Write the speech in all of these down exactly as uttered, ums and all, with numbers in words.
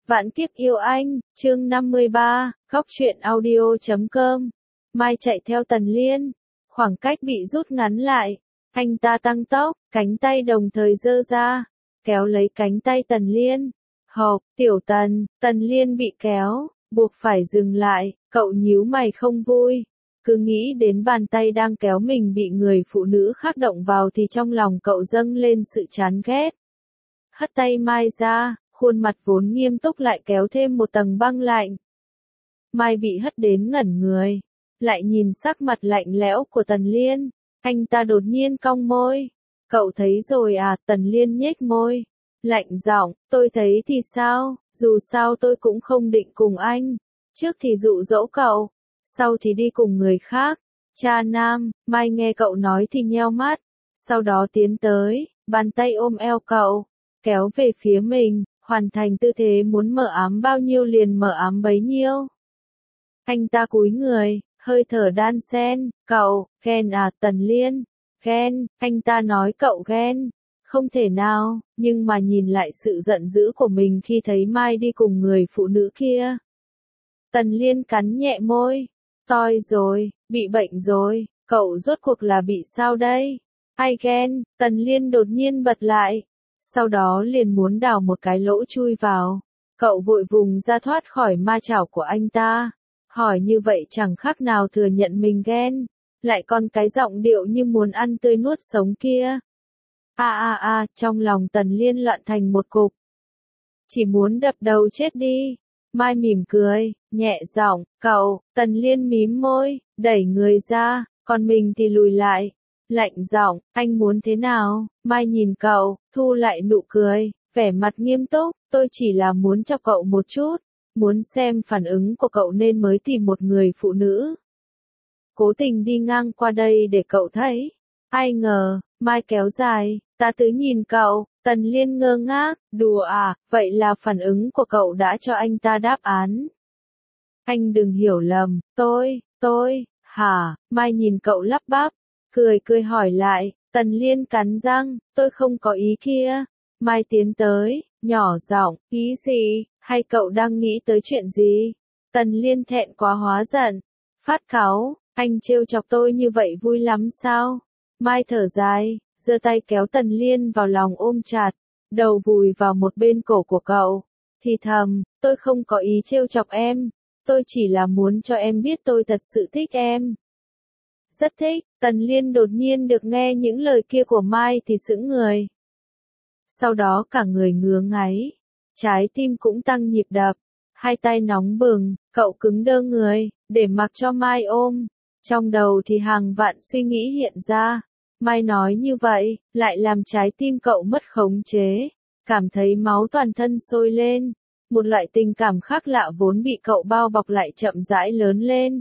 Vạn kiếp yêu anh, chương năm mươi ba, góc truyện audio chấm com. Mai chạy theo Tần Liên, khoảng cách bị rút ngắn lại, anh ta tăng tốc, cánh tay đồng thời giơ ra, kéo lấy cánh tay Tần Liên. Hộc, tiểu Tần, Tần Liên bị kéo, buộc phải dừng lại, cậu nhíu mày không vui. Cứ nghĩ đến bàn tay đang kéo mình bị người phụ nữ khác động vào thì trong lòng cậu dâng lên sự chán ghét. Hất tay Mai ra, khuôn mặt vốn nghiêm túc lại kéo thêm một tầng băng lạnh. Mai bị hất đến ngẩn người, lại nhìn sắc mặt lạnh lẽo của Tần Liên, anh ta đột nhiên cong môi. Cậu thấy rồi à? Tần Liên nhếch môi, lạnh giọng, tôi thấy thì sao, dù sao tôi cũng không định cùng anh. Trước thì dụ dỗ cậu, sau thì đi cùng người khác. Cha nam. Mai nghe cậu nói thì nheo mắt, sau đó tiến tới, bàn tay ôm eo cậu, kéo về phía mình, hoàn thành tư thế muốn mở ám bao nhiêu liền mở ám bấy nhiêu. Anh ta cúi người, hơi thở đan xen, cậu, ghen à? Tần Liên, ghen, anh ta nói cậu ghen. Không thể nào, nhưng mà nhìn lại sự giận dữ của mình khi thấy Mai đi cùng người phụ nữ kia. Tần Liên cắn nhẹ môi, toi rồi, bị bệnh rồi, cậu rốt cuộc là bị sao đây? Ai ghen? Tần Liên đột nhiên bật lại, sau đó liền muốn đào một cái lỗ chui vào. Cậu vội vùng ra thoát khỏi ma chảo của anh ta, hỏi như vậy chẳng khác nào thừa nhận mình ghen, lại còn cái giọng điệu như muốn ăn tươi nuốt sống kia. A a a, trong lòng Tần Liên loạn thành một cục. Chỉ muốn đập đầu chết đi. Mai mỉm cười, nhẹ giọng, cậu. Tần Liên mím môi, đẩy người ra, còn mình thì lùi lại. Lạnh giọng, anh muốn thế nào? Mai nhìn cậu, thu lại nụ cười, vẻ mặt nghiêm túc, tôi chỉ là muốn cho cậu một chút, muốn xem phản ứng của cậu nên mới tìm một người phụ nữ. Cố tình đi ngang qua đây để cậu thấy. Ai ngờ, Mai kéo dài, ta cứ nhìn cậu. Tần Liên ngơ ngác, đùa à, vậy là phản ứng của cậu đã cho anh ta đáp án. Anh đừng hiểu lầm, tôi, tôi, hả? Mai nhìn cậu lắp bắp, cười cười hỏi lại. Tần Liên cắn răng, tôi không có ý kia. Mai tiến tới, nhỏ giọng, ý gì, hay cậu đang nghĩ tới chuyện gì? Tần Liên thẹn quá hóa giận, phát cáu, anh trêu chọc tôi như vậy vui lắm sao? Mai thở dài, giơ tay kéo Tần Liên vào lòng ôm chặt, đầu vùi vào một bên cổ của cậu, thì thầm, tôi không có ý trêu chọc em, tôi chỉ là muốn cho em biết tôi thật sự thích em. Rất thích. Tần Liên đột nhiên được nghe những lời kia của Mai thì sững người. Sau đó cả người ngứa ngáy, trái tim cũng tăng nhịp đập, hai tay nóng bừng, cậu cứng đơ người, để mặc cho Mai ôm. Trong đầu thì hàng vạn suy nghĩ hiện ra. Mai nói như vậy, lại làm trái tim cậu mất khống chế, cảm thấy máu toàn thân sôi lên, một loại tình cảm khác lạ vốn bị cậu bao bọc lại chậm rãi lớn lên.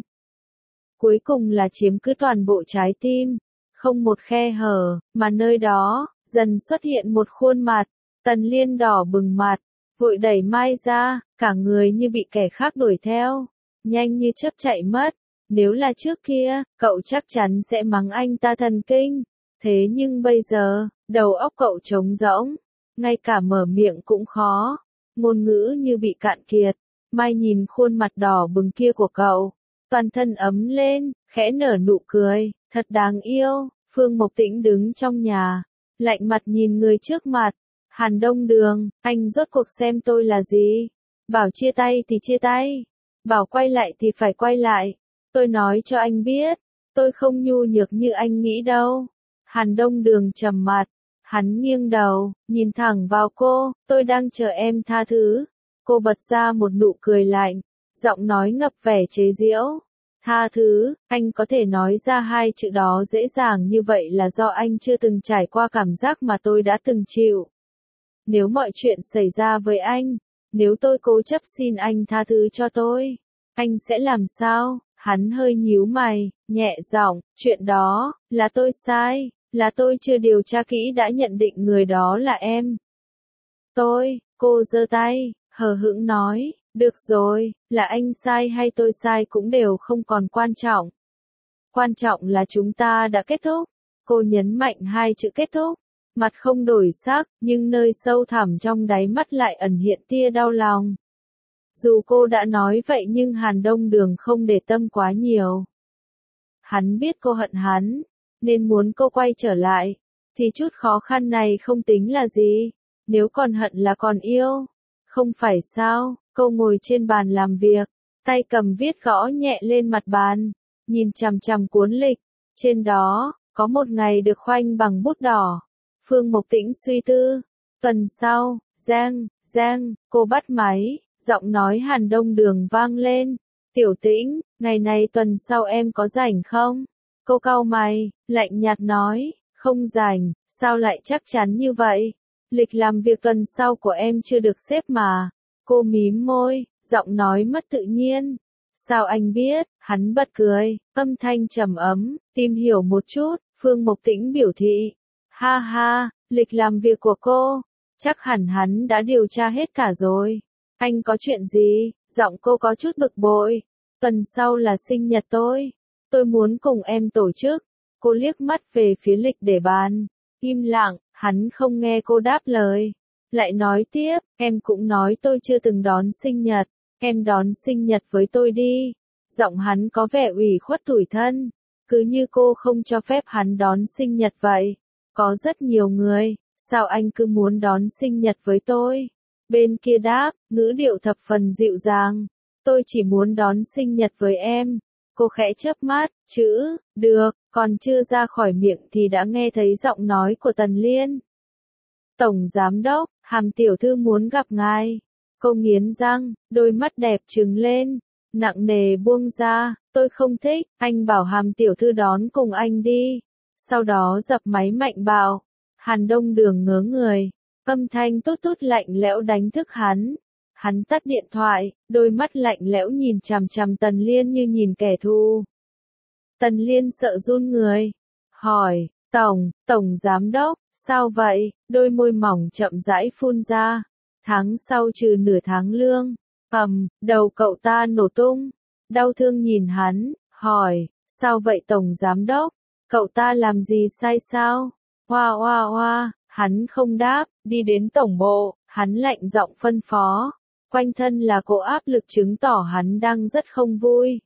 Cuối cùng là chiếm cứ toàn bộ trái tim, không một khe hở, mà nơi đó, dần xuất hiện một khuôn mặt. Tần Liên đỏ bừng mặt, vội đẩy Mai ra, cả người như bị kẻ khác đuổi theo, nhanh như chớp chạy mất. Nếu là trước kia, cậu chắc chắn sẽ mắng anh ta thần kinh. Thế nhưng bây giờ, đầu óc cậu trống rỗng, ngay cả mở miệng cũng khó, ngôn ngữ như bị cạn kiệt. Mai nhìn khuôn mặt đỏ bừng kia của cậu, toàn thân ấm lên, khẽ nở nụ cười, thật đáng yêu. Phương Mộc Tĩnh đứng trong nhà, lạnh mặt nhìn người trước mặt. Hàn Đông Đường, anh rốt cuộc xem tôi là gì? Bảo chia tay thì chia tay, bảo quay lại thì phải quay lại. Tôi nói cho anh biết, tôi không nhu nhược như anh nghĩ đâu. Hàn Đông Đường trầm mặt, hắn nghiêng đầu, nhìn thẳng vào cô, tôi đang chờ em tha thứ. Cô bật ra một nụ cười lạnh, giọng nói ngập vẻ chế giễu. Tha thứ, anh có thể nói ra hai chữ đó dễ dàng như vậy là do anh chưa từng trải qua cảm giác mà tôi đã từng chịu. Nếu mọi chuyện xảy ra với anh, nếu tôi cố chấp xin anh tha thứ cho tôi, anh sẽ làm sao? Hắn hơi nhíu mày, nhẹ giọng, chuyện đó, là tôi sai, là tôi chưa điều tra kỹ đã nhận định người đó là em. Tôi, cô giơ tay, hờ hững nói, được rồi, là anh sai hay tôi sai cũng đều không còn quan trọng. Quan trọng là chúng ta đã kết thúc. Cô nhấn mạnh hai chữ kết thúc, mặt không đổi sắc, nhưng nơi sâu thẳm trong đáy mắt lại ẩn hiện tia đau lòng. Dù cô đã nói vậy nhưng Hàn Đông Đường không để tâm quá nhiều. Hắn biết cô hận hắn, nên muốn cô quay trở lại, thì chút khó khăn này không tính là gì, nếu còn hận là còn yêu. Không phải sao, cô ngồi trên bàn làm việc, tay cầm viết gõ nhẹ lên mặt bàn, nhìn chằm chằm cuốn lịch, trên đó, có một ngày được khoanh bằng bút đỏ. Phương Mộc Tĩnh suy tư, tuần sau, Giang, Giang, cô bắt máy, giọng nói Hàn Đông Đường vang lên, Tiểu Tĩnh, ngày này tuần sau em có rảnh không? Cô cau mày, lạnh nhạt nói, không rảnh, sao lại chắc chắn như vậy? Lịch làm việc tuần sau của em chưa được xếp mà. Cô mím môi, giọng nói mất tự nhiên. Sao anh biết? Hắn bật cười, âm thanh trầm ấm, tìm hiểu một chút, Phương Mộc Tĩnh biểu thị. Ha ha, lịch làm việc của cô, chắc hẳn hắn đã điều tra hết cả rồi. Anh có chuyện gì? Giọng cô có chút bực bội. Tuần sau là sinh nhật tôi. Tôi muốn cùng em tổ chức. Cô liếc mắt về phía lịch để bàn. Im lặng, hắn không nghe cô đáp lời. Lại nói tiếp, em cũng nói tôi chưa từng đón sinh nhật. Em đón sinh nhật với tôi đi. Giọng hắn có vẻ ủy khuất tủi thân. Cứ như cô không cho phép hắn đón sinh nhật vậy. Có rất nhiều người, sao anh cứ muốn đón sinh nhật với tôi? Bên kia đáp, ngữ điệu thập phần dịu dàng. Tôi chỉ muốn đón sinh nhật với em. Cô khẽ chớp mắt, chữ, được, còn chưa ra khỏi miệng thì đã nghe thấy giọng nói của Tần Liên. Tổng Giám Đốc, Hàm Tiểu Thư muốn gặp ngài. Cô nghiến răng, đôi mắt đẹp trừng lên, nặng nề buông ra, tôi không thích, anh bảo Hàm Tiểu Thư đón cùng anh đi. Sau đó dập máy mạnh bạo. Hàn Đông Đường ngớ người, âm thanh tốt tốt lạnh lẽo đánh thức hắn. Hắn tắt điện thoại, đôi mắt lạnh lẽo nhìn chằm chằm Tần Liên như nhìn kẻ thù. Tần Liên sợ run người, hỏi, Tổng, Tổng Giám Đốc, sao vậy? Đôi môi mỏng chậm rãi phun ra. Tháng sau trừ nửa tháng lương, ầm, đầu cậu ta nổ tung. Đau thương nhìn hắn, hỏi, sao vậy Tổng Giám Đốc? Cậu ta làm gì sai sao? Hoa hoa hoa, hắn không đáp, đi đến tổng bộ, hắn lạnh giọng phân phó. Quanh thân là cỗ áp lực chứng tỏ hắn đang rất không vui.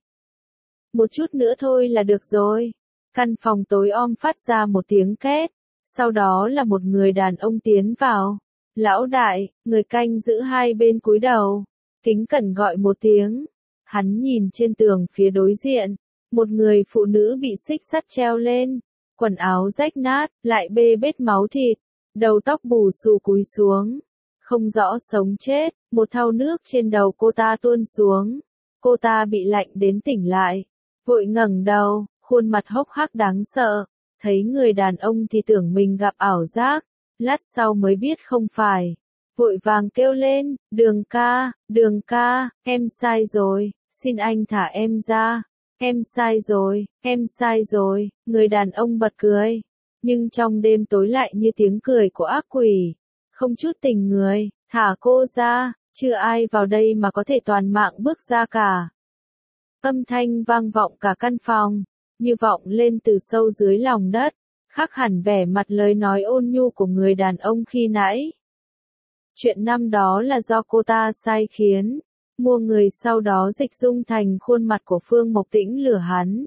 Một chút nữa thôi là được rồi. Căn phòng tối om phát ra một tiếng két, sau đó là một người đàn ông tiến vào. Lão đại, người canh giữ hai bên cúi đầu, kính cẩn gọi một tiếng. Hắn nhìn trên tường phía đối diện, một người phụ nữ bị xích sắt treo lên, quần áo rách nát, lại bê bết máu thịt, đầu tóc bù xù cúi xuống. Không rõ sống chết, một thau nước trên đầu cô ta tuôn xuống. Cô ta bị lạnh đến tỉnh lại, vội ngẩng đầu, khuôn mặt hốc hác đáng sợ. Thấy người đàn ông thì tưởng mình gặp ảo giác, lát sau mới biết không phải. Vội vàng kêu lên, Đường ca, Đường ca, em sai rồi, xin anh thả em ra. Em sai rồi, em sai rồi, người đàn ông bật cười. Nhưng trong đêm tối lại như tiếng cười của ác quỷ. Không chút tình người, thả cô ra, chưa ai vào đây mà có thể toàn mạng bước ra cả. Âm thanh vang vọng cả căn phòng, như vọng lên từ sâu dưới lòng đất, khác hẳn vẻ mặt lời nói ôn nhu của người đàn ông khi nãy. Chuyện năm đó là do cô ta sai khiến, mua người sau đó dịch dung thành khuôn mặt của Phương Mộc Tĩnh lừa hắn.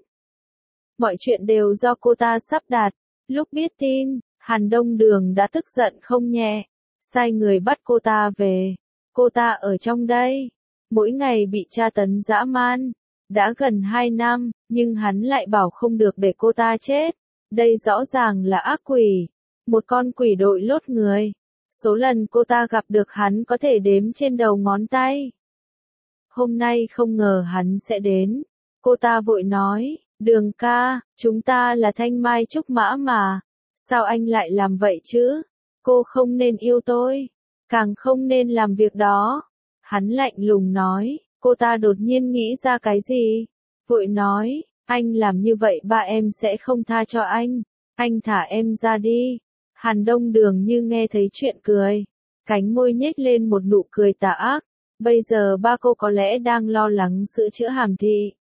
Mọi chuyện đều do cô ta sắp đặt. Lúc biết tin, Hàn Đông Đường đã tức giận không nhẹ, sai người bắt cô ta về. Cô ta ở trong đây, mỗi ngày bị tra tấn dã man. Đã gần hai năm, nhưng hắn lại bảo không được để cô ta chết. Đây rõ ràng là ác quỷ, một con quỷ đội lốt người. Số lần cô ta gặp được hắn có thể đếm trên đầu ngón tay. Hôm nay không ngờ hắn sẽ đến. Cô ta vội nói, Đường ca, chúng ta là thanh mai trúc mã mà. Sao anh lại làm vậy chứ? Cô không nên yêu tôi, càng không nên làm việc đó. Hắn lạnh lùng nói, cô ta đột nhiên nghĩ ra cái gì? Vội nói, anh làm như vậy ba em sẽ không tha cho anh. Anh thả em ra đi. Hàn Đông Đường như nghe thấy chuyện cười. Cánh môi nhếch lên một nụ cười tà ác. Bây giờ ba cô có lẽ đang lo lắng sữa chữa Hàm Thị.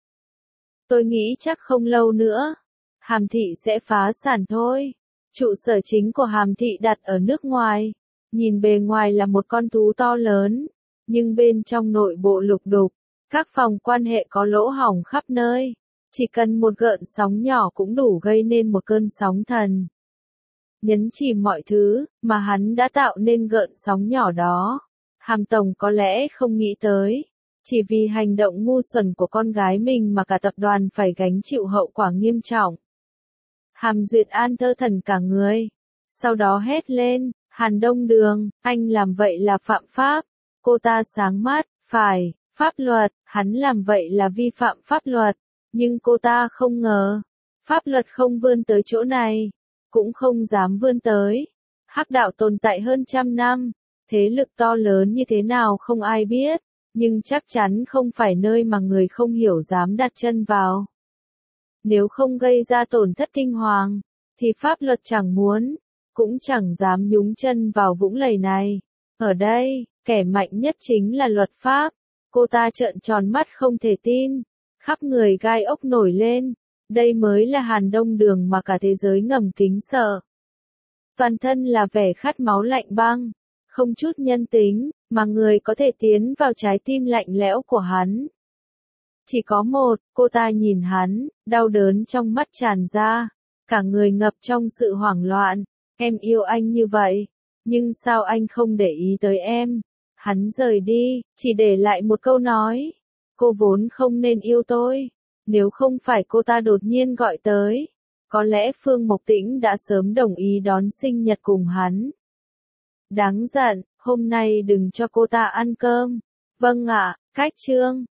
Tôi nghĩ chắc không lâu nữa, Hàm Thị sẽ phá sản thôi. Trụ sở chính của Hàm Thị đặt ở nước ngoài. Nhìn bề ngoài là một con thú to lớn, nhưng bên trong nội bộ lục đục, các phòng quan hệ có lỗ hổng khắp nơi, chỉ cần một gợn sóng nhỏ cũng đủ gây nên một cơn sóng thần. Nhấn chìm mọi thứ, mà hắn đã tạo nên gợn sóng nhỏ đó. Hàm Tổng có lẽ không nghĩ tới, chỉ vì hành động ngu xuẩn của con gái mình mà cả tập đoàn phải gánh chịu hậu quả nghiêm trọng. Hàm Duyệt An thơ thẩn cả người, sau đó hét lên, Hàn Đông Đường, anh làm vậy là phạm pháp. Cô ta sáng mắt, phải, pháp luật, hắn làm vậy là vi phạm pháp luật, nhưng cô ta không ngờ, pháp luật không vươn tới chỗ này, cũng không dám vươn tới. Hắc đạo tồn tại hơn trăm năm, thế lực to lớn như thế nào không ai biết, nhưng chắc chắn không phải nơi mà người không hiểu dám đặt chân vào. Nếu không gây ra tổn thất kinh hoàng, thì pháp luật chẳng muốn, cũng chẳng dám nhúng chân vào vũng lầy này. Ở đây, kẻ mạnh nhất chính là luật pháp. Cô ta trợn tròn mắt không thể tin, khắp người gai ốc nổi lên. Đây mới là Hàn Đông Đường mà cả thế giới ngầm kính sợ. Toàn thân là vẻ khát máu lạnh băng, không chút nhân tính, mà người có thể tiến vào trái tim lạnh lẽo của hắn. Chỉ có một, cô ta nhìn hắn, đau đớn trong mắt tràn ra, cả người ngập trong sự hoảng loạn. Em yêu anh như vậy, nhưng sao anh không để ý tới em? Hắn rời đi, chỉ để lại một câu nói. Cô vốn không nên yêu tôi, nếu không phải cô ta đột nhiên gọi tới. Có lẽ Phương Mộc Tĩnh đã sớm đồng ý đón sinh nhật cùng hắn. Đáng giận, hôm nay đừng cho cô ta ăn cơm. Vâng ạ, Cách Trương.